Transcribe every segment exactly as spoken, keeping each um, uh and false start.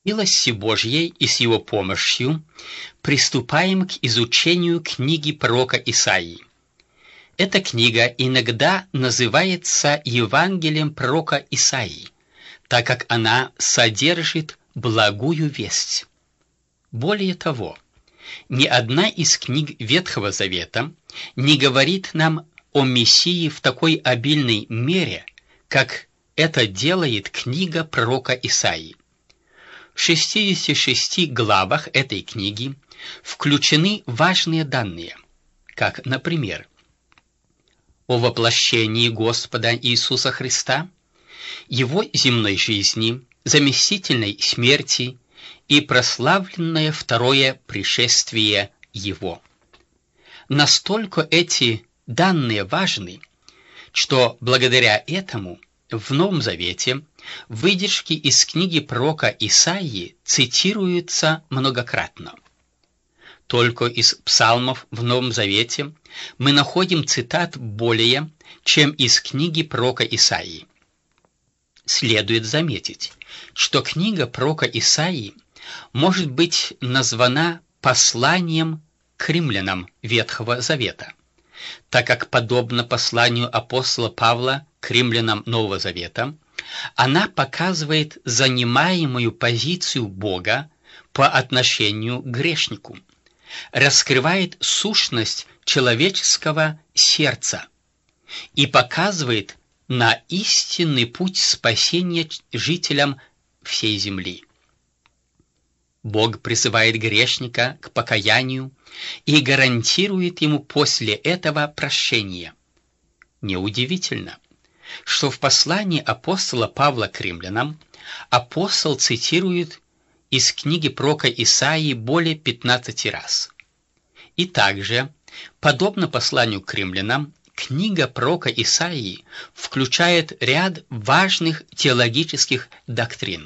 милости Божьей и с его помощью приступаем к изучению книги пророка Исаии. Эта книга иногда называется Евангелием пророка Исаии, так как она содержит благую весть. Более того, ни одна из книг Ветхого Завета не говорит нам о Мессии в такой обильной мере, как это делает книга пророка Исаии. В шестидесяти шести главах этой книги включены важные данные, как, например, о воплощении Господа Иисуса Христа, Его земной жизни, заместительной смерти и прославленное второе пришествие Его. Настолько эти данные важны, что благодаря этому в Новом Завете выдержки из книги пророка Исаии цитируются многократно. Только из псалмов в Новом Завете мы находим цитат более, чем из книги пророка Исаии. Следует заметить, что книга пророка Исаии может быть названа посланием к римлянам Ветхого Завета, так как, подобно посланию апостола Павла к римлянам Нового Завета, она показывает занимаемую позицию Бога по отношению к грешнику, раскрывает сущность человеческого сердца и показывает на истинный путь спасения жителям всей земли. Бог призывает грешника к покаянию и гарантирует ему после этого прощение. Неудивительно, что в послании апостола Павла к римлянам апостол цитирует из книги пророка Исаии более пятнадцати раз. И также, подобно посланию к римлянам, книга пророка Исаии включает ряд важных теологических доктрин.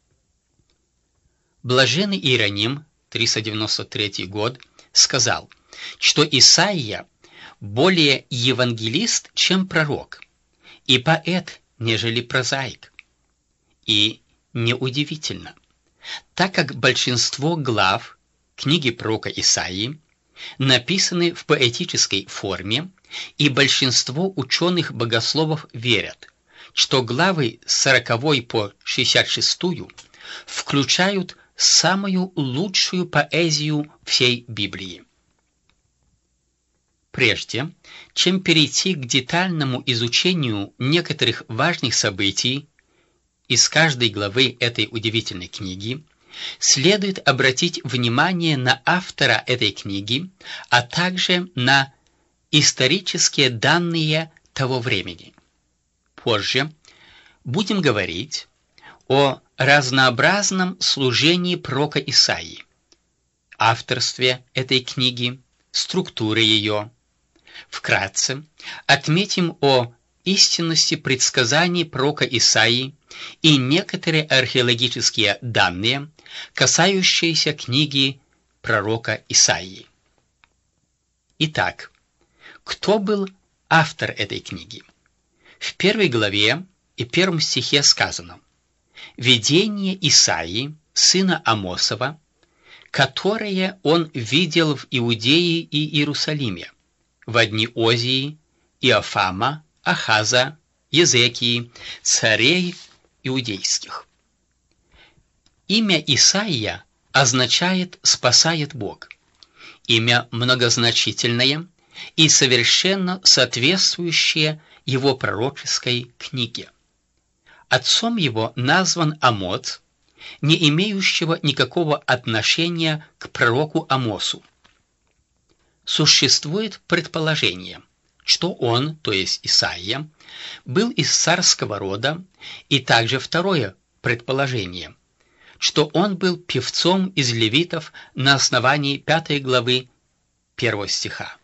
Блаженный Иероним, триста девяносто третий год, сказал, что Исаия более евангелист, чем пророк, и поэт, нежели прозаик. И неудивительно, так как большинство глав книги пророка Исаии написаны в поэтической форме, и большинство ученых-богословов верят, что главы с сороковой по шестьдесят шестую включают самую лучшую поэзию всей Библии. Прежде чем перейти к детальному изучению некоторых важных событий из каждой главы этой удивительной книги, следует обратить внимание на автора этой книги, а также на исторические данные того времени. Позже будем говорить о разнообразном служении пророка Исаии, авторстве этой книги, структуре ее. Вкратце отметим о истинности предсказаний пророка Исаии и некоторые археологические данные, касающиеся книги пророка Исаии. Итак, кто был автор этой книги? В первой главе и первом стихе сказано: «Видение Исаии, сына Амосова, которое он видел в Иудее и Иерусалиме в дни Озии, Иофама, Ахаза, Езекии, царей иудейских». Имя Исаия означает «спасает Бог». Имя многозначительное и совершенно соответствующее его пророческой книге. Отцом его назван Амоц, не имеющего никакого отношения к пророку Амосу. Существует предположение, что он, то есть Исаия, был из царского рода, и также второе предположение, что он был певцом из левитов на основании пятой главы первого стиха.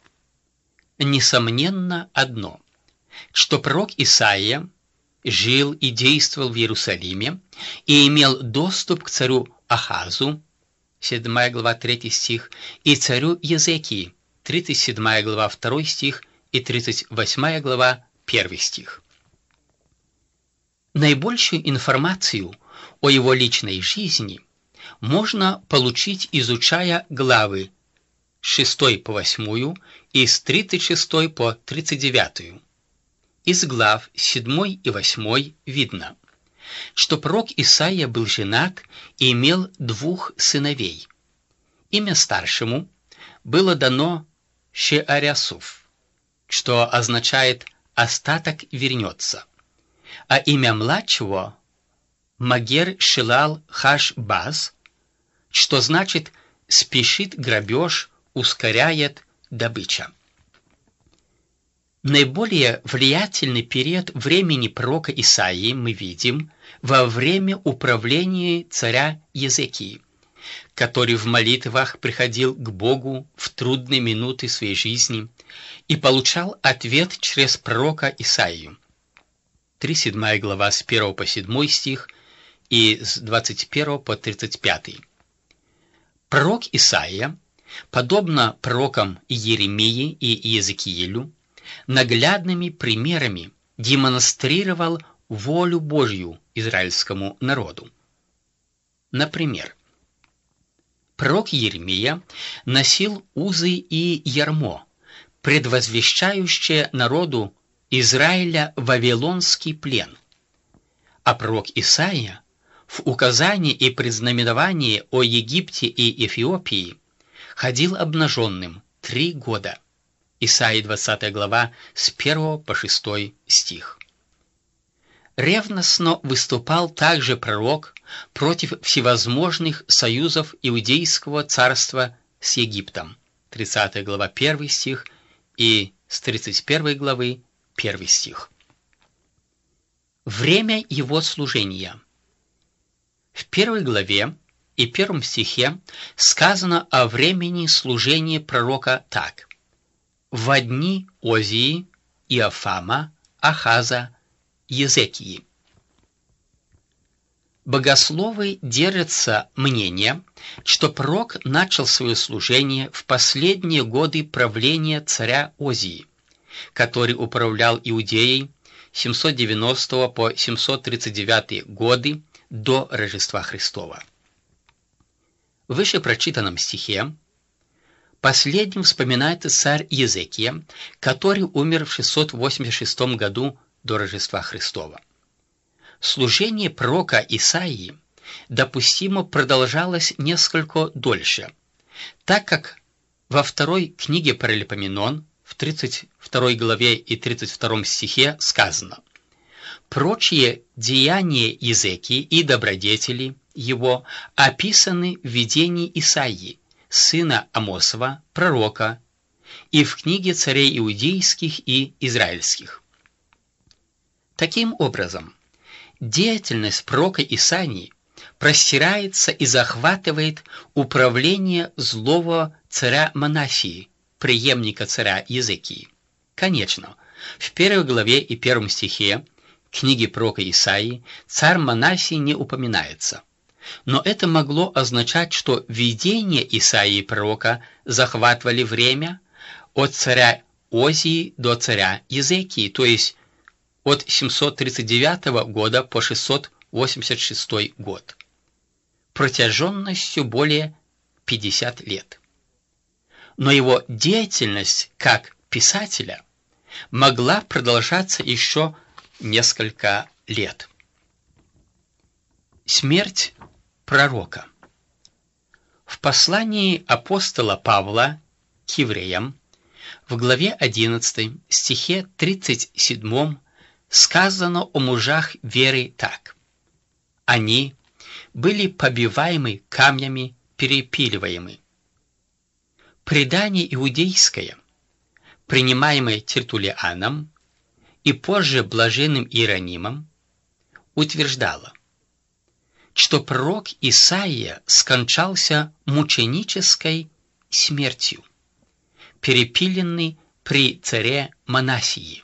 Несомненно одно, что пророк Исаия жил и действовал в Иерусалиме и имел доступ к царю Ахазу, седьмая глава третий стих, и царю Езекии, тридцать седьмая глава второй стих и тридцать восьмая глава первый стих. Наибольшую информацию о его личной жизни можно получить, изучая главы с шестой по восьмую и с тридцать шестой по тридцать девятую. Из глав седьмой и восьмой видно, что пророк Исаия был женат и имел двух сыновей. Имя старшему было дано Шеарясуф, что означает «остаток вернется», а имя младшего — Магер Шилал Хаш-Баз, что значит «спешит грабеж, ускоряет добыча». Наиболее влиятельный период времени пророка Исаии мы видим во время управления царя Езекии, который в молитвах приходил к Богу в трудные минуты своей жизни и получал ответ через пророка Исаию. тридцать седьмая глава с первого по седьмой стих и с двадцать первого по тридцать пятый. Пророк Исаия, подобно пророкам Иеремии и Иезекиилю, наглядными примерами демонстрировал волю Божью израильскому народу. Например, пророк Иеремия носил узы и ярмо, предвозвещающее народу Израиля вавилонский плен, а пророк Исаия в указании и предзнаменовании о Египте и Эфиопии ходил обнаженным три года. Исаии двадцатая глава с первого по шестой стих. Ревностно выступал также пророк против всевозможных союзов Иудейского царства с Египтом. тридцатая глава первый стих и с тридцать первой главы первый стих. Время его служения. В первой главе и первом стихе сказано о времени служения пророка так: «Во дни Озии, Иофама, Ахаза, Езекии». Богословы держатся мнения, что пророк начал свое служение в последние годы правления царя Озии, который управлял Иудеей с семьсот девяностого по семьсот тридцать девятый годы до Рождества Христова. В выше прочитанном стихе последним вспоминается царь Езекия, который умер в шестьсот восемьдесят шестом году до Рождества Христова. Служение пророка Исаии допустимо продолжалось несколько дольше, так как во второй книге Паралипоменон в тридцать второй главе и тридцать втором стихе сказано: «Прочие деяния Езекии и добродетели его описаны в видении Исаии, сына Амосова, пророка, и в книге царей иудейских и израильских». Таким образом, деятельность пророка Исаии простирается и захватывает управление злого царя Манассии, преемника царя Езекии. Конечно, в первой главе и первом стихе книги пророка Исаии царь Манассий не упоминается. Но это могло означать, что видения Исаии пророка захватывали время от царя Озии до царя Езекии, то есть от семьсот тридцать девятого года по шестьсот восемьдесят шестой год, протяженностью более пятидесяти лет. Но его деятельность как писателя могла продолжаться еще несколько лет. Смерть пророка. В послании апостола Павла к евреям в главе одиннадцатой, стихе тридцать седьмом сказано о мужах веры так: «Они были побиваемы камнями, перепиливаемы». Предание иудейское, принимаемое Тертуллианом и позже блаженным Иеронимом, утверждало, что пророк Исаия скончался мученической смертью, перепиленный при царе Манассии.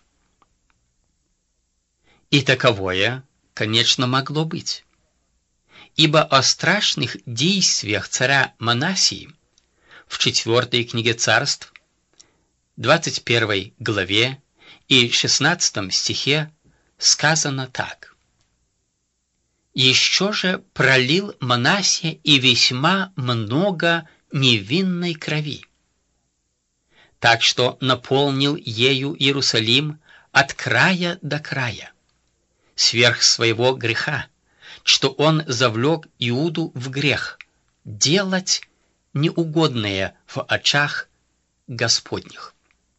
И таковое, конечно, могло быть, ибо о страшных действиях царя Манассии в четвертой книге Царств, двадцать первой главе и шестнадцатом стихе сказано так: еще же пролил Манассия и весьма много невинной крови, так что наполнил ею Иерусалим от края до края, сверх своего греха, что он завлек Иуду в грех, делать неугодное в очах Господних.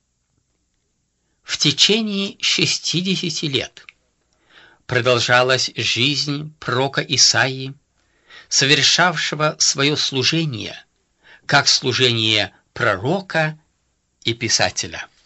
В течение шестидесяти лет продолжалась жизнь пророка Исаии, совершавшего свое служение, как служение пророка и писателя.